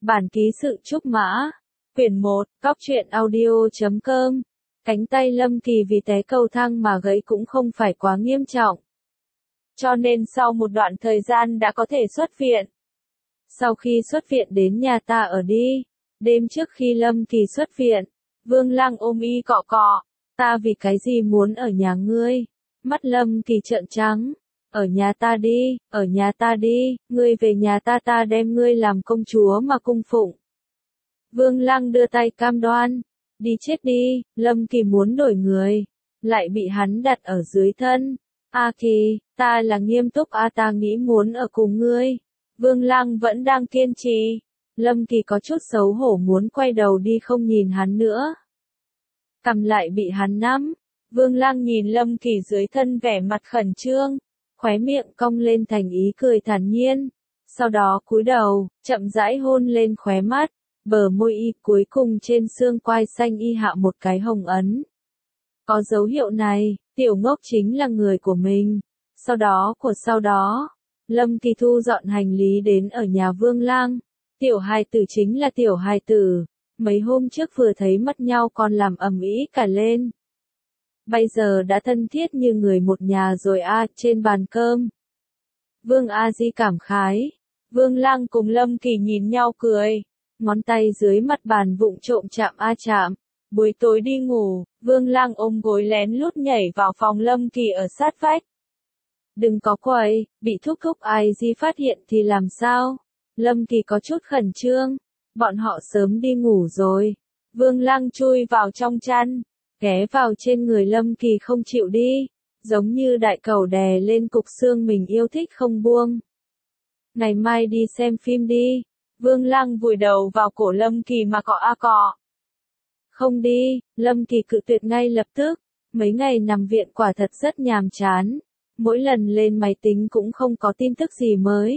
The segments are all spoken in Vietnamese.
Bản ký sự Trúc Mã. Quyển 1, Cóc truyện audio.com. Cánh tay Lâm Kỳ vì té cầu thang mà gãy cũng không phải quá nghiêm trọng. Cho nên sau một đoạn thời gian đã có thể xuất viện. Sau khi xuất viện đến nhà ta ở đi. Đêm trước khi Lâm Kỳ xuất viện, Vương Lăng ôm y cọ cọ. Ta vì cái gì muốn ở nhà ngươi? Mắt Lâm Kỳ trợn trắng. Ở nhà ta đi, ngươi về nhà ta đem ngươi làm công chúa mà cung phụng. Vương Lăng đưa tay cam đoan. Đi chết đi, Lâm Kỳ muốn đổi người. Lại bị hắn đặt ở dưới thân. A Kỳ, ta là nghiêm túc ta nghĩ muốn ở cùng ngươi. Vương Lăng vẫn đang kiên trì. Lâm Kỳ có chút xấu hổ muốn quay đầu đi không nhìn hắn nữa. Cầm lại bị hắn nắm. Vương Lăng nhìn Lâm Kỳ dưới thân vẻ mặt khẩn trương. Khóe miệng cong lên thành ý cười thản nhiên. Sau đó cúi đầu, chậm rãi hôn lên khóe mắt. Bờ môi y cuối cùng trên xương quai xanh y hạ một cái hồng ấn. Có dấu hiệu này, tiểu ngốc chính là người của mình. Sau đó, Lâm Kỳ thu dọn hành lý đến ở nhà Vương Lăng. Tiểu hài tử chính là tiểu hài tử. Mấy hôm trước vừa thấy mất nhau còn làm ầm ĩ cả lên. Bây giờ đã thân thiết như người một nhà rồi trên bàn cơm. Vương A Di cảm khái. Vương Lăng cùng Lâm Kỳ nhìn nhau cười. Ngón tay dưới mặt bàn vụng trộm chạm. Buổi tối đi ngủ, Vương Lăng ôm gối lén lút nhảy vào phòng Lâm Kỳ ở sát vách. Đừng có quậy, bị thúc ai Di phát hiện thì làm sao? Lâm Kỳ có chút khẩn trương. Bọn họ sớm đi ngủ rồi. Vương Lăng chui vào trong chăn. Ghé vào trên người Lâm Kỳ không chịu đi. Giống như đại cầu đè lên cục xương mình yêu thích không buông. Ngày mai đi xem phim đi. Vương Lăng vùi đầu vào cổ Lâm Kỳ mà cọ. Không đi, Lâm Kỳ cự tuyệt ngay lập tức. Mấy ngày nằm viện quả thật rất nhàm chán. Mỗi lần lên máy tính cũng không có tin tức gì mới.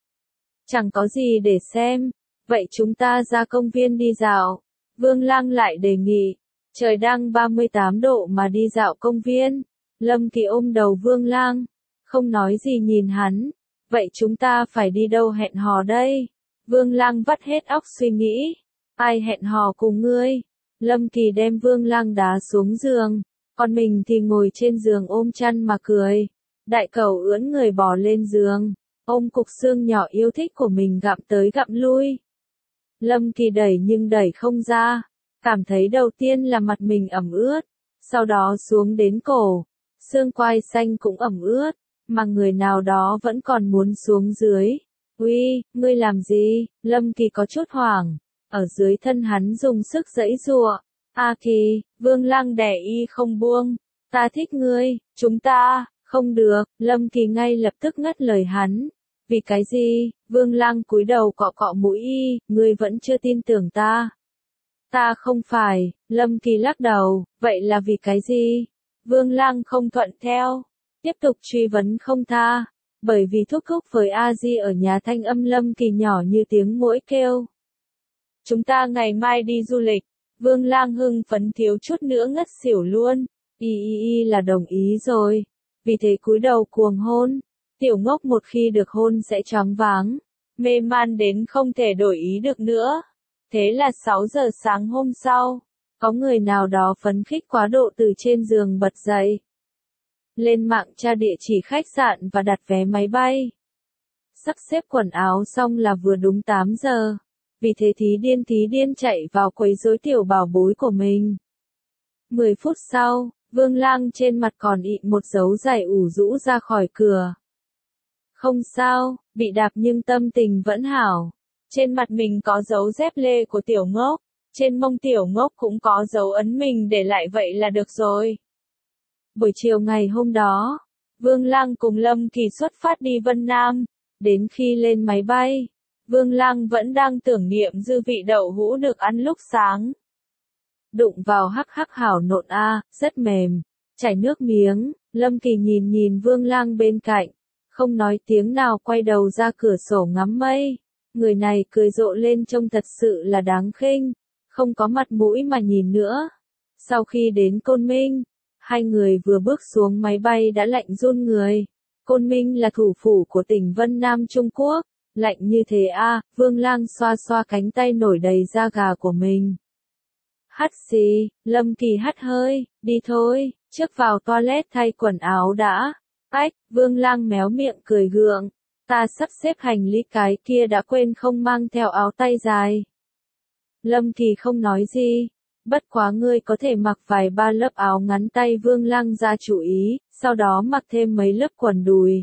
Chẳng có gì để xem. Vậy chúng ta ra công viên đi dạo. Vương Lăng lại đề nghị. Trời đang 38 độ mà đi dạo công viên. Lâm Kỳ ôm đầu Vương Lăng. Không nói gì nhìn hắn. Vậy chúng ta phải đi đâu hẹn hò đây? Vương Lăng vắt hết óc suy nghĩ. Ai hẹn hò cùng ngươi? Lâm Kỳ đem Vương Lăng đá xuống giường. Còn mình thì ngồi trên giường ôm chăn mà cười. Đại cầu ưỡn người bò lên giường. Ôm cục xương nhỏ yêu thích của mình gặm tới gặm lui. Lâm Kỳ đẩy nhưng đẩy không ra. Cảm thấy đầu tiên là mặt mình ẩm ướt. Sau đó xuống đến cổ. Xương quai xanh cũng ẩm ướt. Mà người nào đó vẫn còn muốn xuống dưới. Uy, ngươi làm gì? Lâm Kỳ có chút hoảng. Ở dưới thân hắn dùng sức giãy giụa. A Kỳ, Vương Lăng đè y không buông. Ta thích ngươi, chúng ta, không được. Lâm Kỳ ngay lập tức ngắt lời hắn. Vì cái gì? Vương Lăng cúi đầu cọ mũi y. Ngươi vẫn chưa tin tưởng ta. Ta không phải. Lâm Kỳ lắc đầu. Vậy là vì cái gì? Vương Lăng không thuận theo. Tiếp tục truy vấn không tha. Bởi vì thúc với A Di ở nhà thanh âm Lâm Kỳ nhỏ như tiếng muỗi kêu. Chúng ta ngày mai đi du lịch. Vương Lăng hưng phấn thiếu chút nữa ngất xỉu luôn. Y là đồng ý rồi. Vì thế cúi đầu cuồng hôn. Tiểu ngốc một khi được hôn sẽ choáng váng. Mê man đến không thể đổi ý được nữa. Thế là 6 giờ sáng hôm sau. Có người nào đó phấn khích quá độ từ trên giường bật dậy. Lên mạng tra địa chỉ khách sạn và đặt vé máy bay. Sắp xếp quần áo xong là vừa đúng 8 giờ. Vì thế thí điên chạy vào quấy rối tiểu bảo bối của mình. 10 phút sau, Vương Lăng trên mặt còn ị một dấu giày ủ rũ ra khỏi cửa. Không sao, bị đạp nhưng tâm tình vẫn hảo. Trên mặt mình có dấu dép lê của tiểu ngốc. Trên mông tiểu ngốc cũng có dấu ấn mình để lại vậy là được rồi. Buổi chiều ngày hôm đó, Vương Lăng cùng Lâm Kỳ xuất phát đi Vân Nam. Đến khi lên máy bay, Vương Lăng vẫn đang tưởng niệm dư vị đậu hũ được ăn lúc sáng. Đụng vào hắc hảo nộn rất mềm, chảy nước miếng. Lâm Kỳ nhìn Vương Lăng bên cạnh, không nói tiếng nào quay đầu ra cửa sổ ngắm mây. Người này cười rộ lên trông thật sự là đáng khinh, không có mặt mũi mà nhìn nữa. Sau khi đến Côn Minh, hai người vừa bước xuống máy bay đã lạnh run người. Côn Minh là thủ phủ của tỉnh Vân Nam Trung Quốc, Lạnh như thế à, Vương Lang xoa xoa cánh tay nổi đầy da gà của mình. Hắt xì, Lâm Kỳ hắt hơi, đi thôi, trước vào toilet thay quần áo đã. Ách, Vương Lang méo miệng cười gượng, ta sắp xếp hành lý cái kia đã quên không mang theo áo tay dài. Lâm Kỳ không nói gì, bất quá ngươi có thể mặc vài ba lớp áo ngắn tay. Vương Lang ra chủ ý, sau đó mặc thêm mấy lớp quần đùi.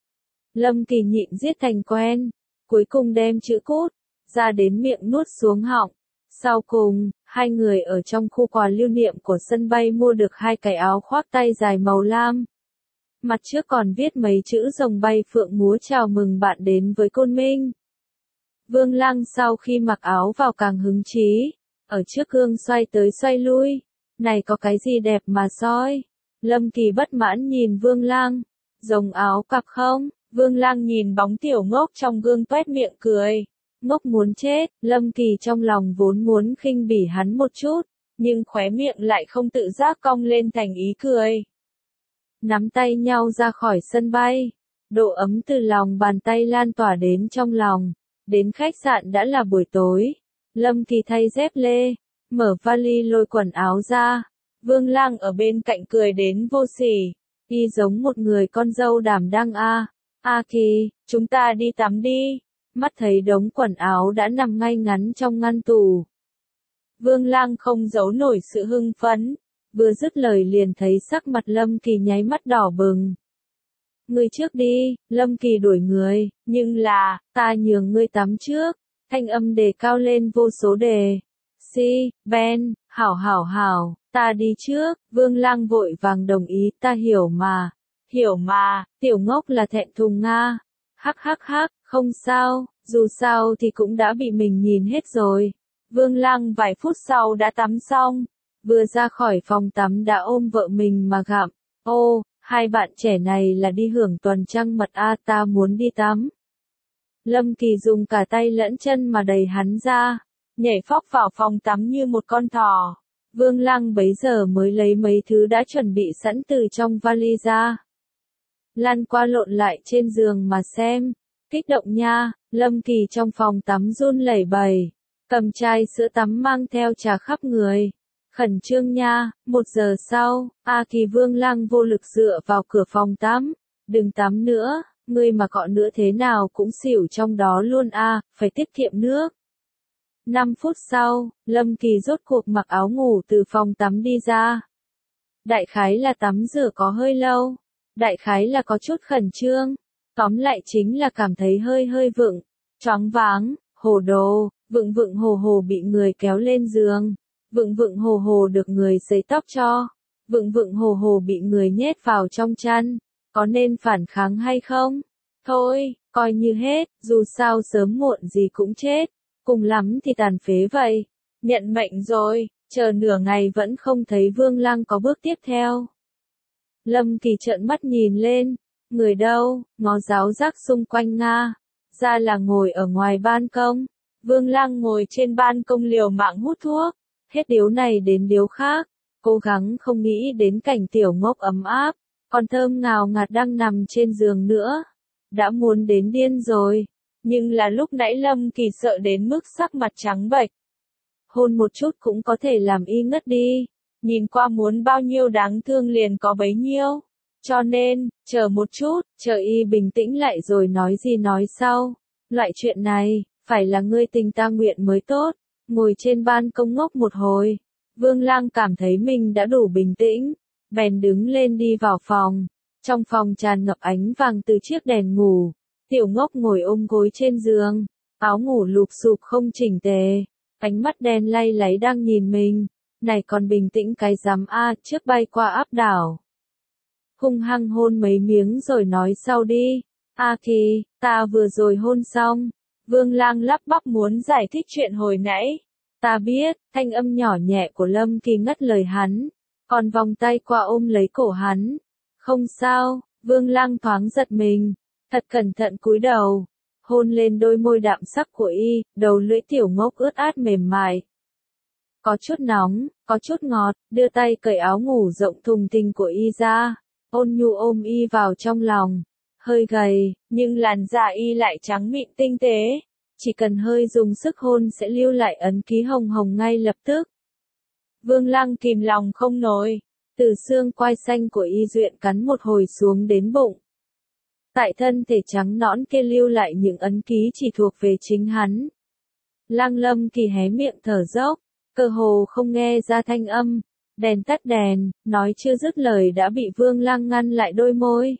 Lâm Kỳ nhịn giết thành quen, cuối cùng đem chữ cút ra đến miệng nuốt xuống họng. Sau cùng, hai người ở trong khu quà lưu niệm của sân bay mua được hai cái áo khoác tay dài màu lam. Mặt trước còn viết mấy chữ rồng bay phượng múa chào mừng bạn đến với Côn Minh. Vương Lang sau khi mặc áo vào càng hứng chí, ở trước gương xoay tới xoay lui. Này có cái gì đẹp mà soi? Lâm Kỳ bất mãn nhìn Vương Lang. Rồng áo cặp không? Vương Lang nhìn bóng tiểu ngốc trong gương toét miệng cười. Ngốc muốn chết, Lâm Kỳ trong lòng vốn muốn khinh bỉ hắn một chút, nhưng khóe miệng lại không tự giác cong lên thành ý cười. Nắm tay nhau ra khỏi sân bay, độ ấm từ lòng bàn tay lan tỏa đến trong lòng. Đến khách sạn đã là buổi tối, Lâm Kỳ thay dép lê, mở vali lôi quần áo ra. Vương Lang ở bên cạnh cười đến vô sỉ, y giống một người con dâu đảm đang a. A Kỳ, chúng ta đi tắm đi. Mắt thấy đống quần áo đã nằm ngay ngắn trong ngăn tủ. Vương Lang không giấu nổi sự hưng phấn, vừa dứt lời liền thấy sắc mặt Lâm Kỳ nháy mắt đỏ bừng. Ngươi trước đi, Lâm Kỳ đuổi người, nhưng là, ta nhường ngươi tắm trước. Thanh âm đề cao lên vô số đề. Si, Ben, hảo, ta đi trước. Vương Lang vội vàng đồng ý, ta hiểu mà, tiểu ngốc là thẹn thùng Nga. Hắc, không sao, dù sao thì cũng đã bị mình nhìn hết rồi. Vương Lang vài phút sau đã tắm xong, vừa ra khỏi phòng tắm đã ôm vợ mình mà gặm. Ô, hai bạn trẻ này là đi hưởng tuần trăng mật a, ta muốn đi tắm. Lâm Kỳ dùng cả tay lẫn chân mà đẩy hắn ra, nhảy phóc vào phòng tắm như một con thỏ. Vương Lang bấy giờ mới lấy mấy thứ đã chuẩn bị sẵn từ trong vali ra. Lăn qua lộn lại trên giường mà xem. Kích động nha, Lâm Kỳ trong phòng tắm run lẩy bẩy, cầm chai sữa tắm mang theo trà khắp người. Khẩn trương nha, 1 giờ sau, A Kỳ. Vương Lang vô lực dựa vào cửa phòng tắm. Đừng tắm nữa, ngươi mà cọ nữa thế nào cũng xỉu trong đó luôn a, phải tiết kiệm nước. 5 phút sau, Lâm Kỳ rốt cuộc mặc áo ngủ từ phòng tắm đi ra. Đại khái là tắm rửa có hơi lâu, đại khái là có chút khẩn trương, tóm lại chính là cảm thấy hơi vựng, choáng váng, hồ đồ, vựng hồ bị người kéo lên giường, vựng hồ được người sấy tóc cho, vựng hồ bị người nhét vào trong chăn, có nên phản kháng hay không? Thôi, coi như hết, dù sao sớm muộn gì cũng chết, cùng lắm thì tàn phế vậy. Nhận mệnh rồi, chờ nửa ngày vẫn không thấy Vương Lang có bước tiếp theo. Lâm Kỳ trợn mắt nhìn lên, người đâu, ngó giáo giác xung quanh Nga, ra là ngồi ở ngoài ban công. Vương Lang ngồi trên ban công liều mạng hút thuốc, hết điếu này đến điếu khác, cố gắng không nghĩ đến cảnh tiểu ngốc ấm áp, còn thơm ngào ngạt đang nằm trên giường nữa. Đã muốn đến điên rồi, nhưng là lúc nãy Lâm Kỳ sợ đến mức sắc mặt trắng bệch. Hôn một chút cũng có thể làm y ngất đi, nhìn qua muốn bao nhiêu đáng thương liền có bấy nhiêu. Cho nên, chờ một chút, chờ y bình tĩnh lại rồi nói gì nói sau. Loại chuyện này, phải là ngươi tình ta nguyện mới tốt. Ngồi trên ban công ngốc một hồi, Vương Lang cảm thấy mình đã đủ bình tĩnh, bèn đứng lên đi vào phòng. Trong phòng tràn ngập ánh vàng từ chiếc đèn ngủ. Tiểu ngốc ngồi ôm gối trên giường, áo ngủ lụp xụp không chỉnh tề, ánh mắt đen lay láy đang nhìn mình. Này còn bình tĩnh cái rắm a, trước bay qua áp đảo. Hung hăng hôn mấy miếng rồi nói sau đi. A Kỳ, ta vừa rồi hôn xong. Vương Lang lắp bắp muốn giải thích chuyện hồi nãy. Ta biết, thanh âm nhỏ nhẹ của Lâm Kỳ ngắt lời hắn, còn vòng tay qua ôm lấy cổ hắn. Không sao, Vương Lang thoáng giật mình, thật cẩn thận cúi đầu, hôn lên đôi môi đạm sắc của y, đầu lưỡi tiểu ngốc ướt át mềm mại. Có chút nóng, có chút ngọt, đưa tay cởi áo ngủ rộng thùng thình của y ra, ôn nhu ôm y vào trong lòng, hơi gầy, nhưng làn da y lại trắng mịn tinh tế. Chỉ cần hơi dùng sức hôn sẽ lưu lại ấn ký hồng hồng ngay lập tức. Vương Lăng kìm lòng không nổi, từ xương quai xanh của y duyện cắn một hồi xuống đến bụng. Tại thân thể trắng nõn kia lưu lại những ấn ký chỉ thuộc về chính hắn. Lăng Lâm Kỳ hé miệng thở dốc, cơ hồ không nghe ra thanh âm, đèn tắt đèn, nói chưa dứt lời đã bị Vương Lăng ngăn lại đôi môi.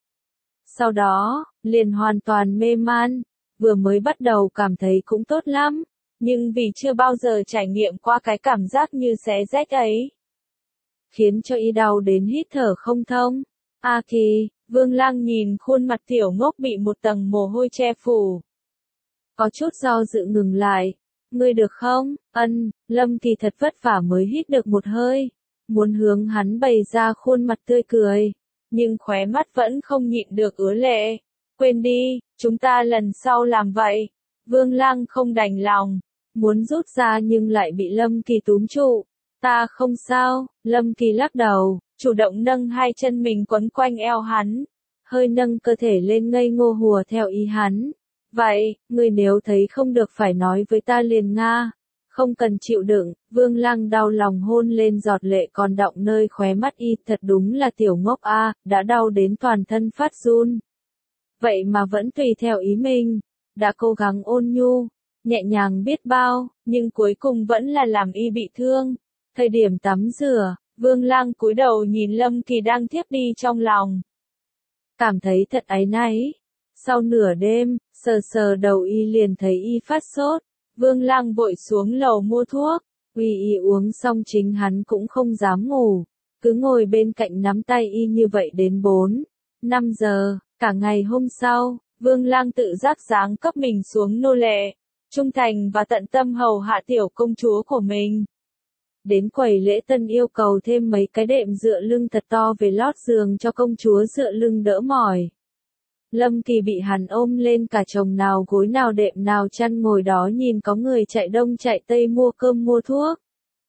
Sau đó, liền hoàn toàn mê man, vừa mới bắt đầu cảm thấy cũng tốt lắm, nhưng vì chưa bao giờ trải nghiệm qua cái cảm giác như xé rách ấy, khiến cho y đau đến hít thở không thông. A Kỳ, Vương Lăng nhìn khuôn mặt tiểu ngốc bị một tầng mồ hôi che phủ. Có chút do dự ngừng lại. Ngươi được không? Lâm Kỳ thật vất vả mới hít được một hơi. Muốn hướng hắn bày ra khuôn mặt tươi cười. Nhưng khóe mắt vẫn không nhịn được ứa lệ. Quên đi, chúng ta lần sau làm vậy. Vương Lăng không đành lòng. Muốn rút ra nhưng lại bị Lâm Kỳ túm trụ. Ta không sao, Lâm Kỳ lắc đầu, chủ động nâng hai chân mình quấn quanh eo hắn. Hơi nâng cơ thể lên ngây ngô hùa theo ý hắn. Vậy, ngươi nếu thấy không được phải nói với ta liền nga. Không cần chịu đựng, Vương Lăng đau lòng hôn lên giọt lệ còn đọng nơi khóe mắt y, thật đúng là tiểu ngốc a, đã đau đến toàn thân phát run. Vậy mà vẫn tùy theo ý mình, đã cố gắng ôn nhu, nhẹ nhàng biết bao, nhưng cuối cùng vẫn là làm y bị thương. Thời điểm tắm rửa, Vương Lăng cúi đầu nhìn Lâm Kỳ đang thiếp đi trong lòng. Cảm thấy thật áy náy. Sau nửa đêm, sờ sờ đầu y liền thấy y phát sốt. Vương Lăng vội xuống lầu mua thuốc. Uy y uống xong chính hắn cũng không dám ngủ. Cứ ngồi bên cạnh nắm tay y như vậy đến 4-5 giờ. Cả ngày hôm sau, Vương Lăng tự giác giáng cấp mình xuống nô lệ. Trung thành và tận tâm hầu hạ tiểu công chúa của mình. Đến quầy lễ tân yêu cầu thêm mấy cái đệm dựa lưng thật to về lót giường cho công chúa dựa lưng đỡ mỏi. Lâm Kỳ bị hắn ôm lên cả chồng nào gối nào đệm nào chăn ngồi đó nhìn có người chạy đông chạy tây mua cơm mua thuốc.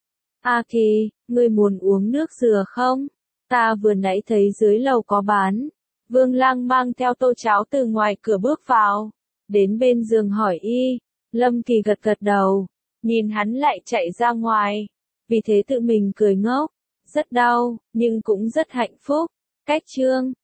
A Kỳ, ngươi muốn uống nước dừa không? Ta vừa nãy thấy dưới lầu có bán. Vương Lăng mang theo tô cháo từ ngoài cửa bước vào. Đến bên giường hỏi y. Lâm Kỳ gật gật đầu. Nhìn hắn lại chạy ra ngoài. Vì thế tự mình cười ngốc. Rất đau, nhưng cũng rất hạnh phúc. Cách chương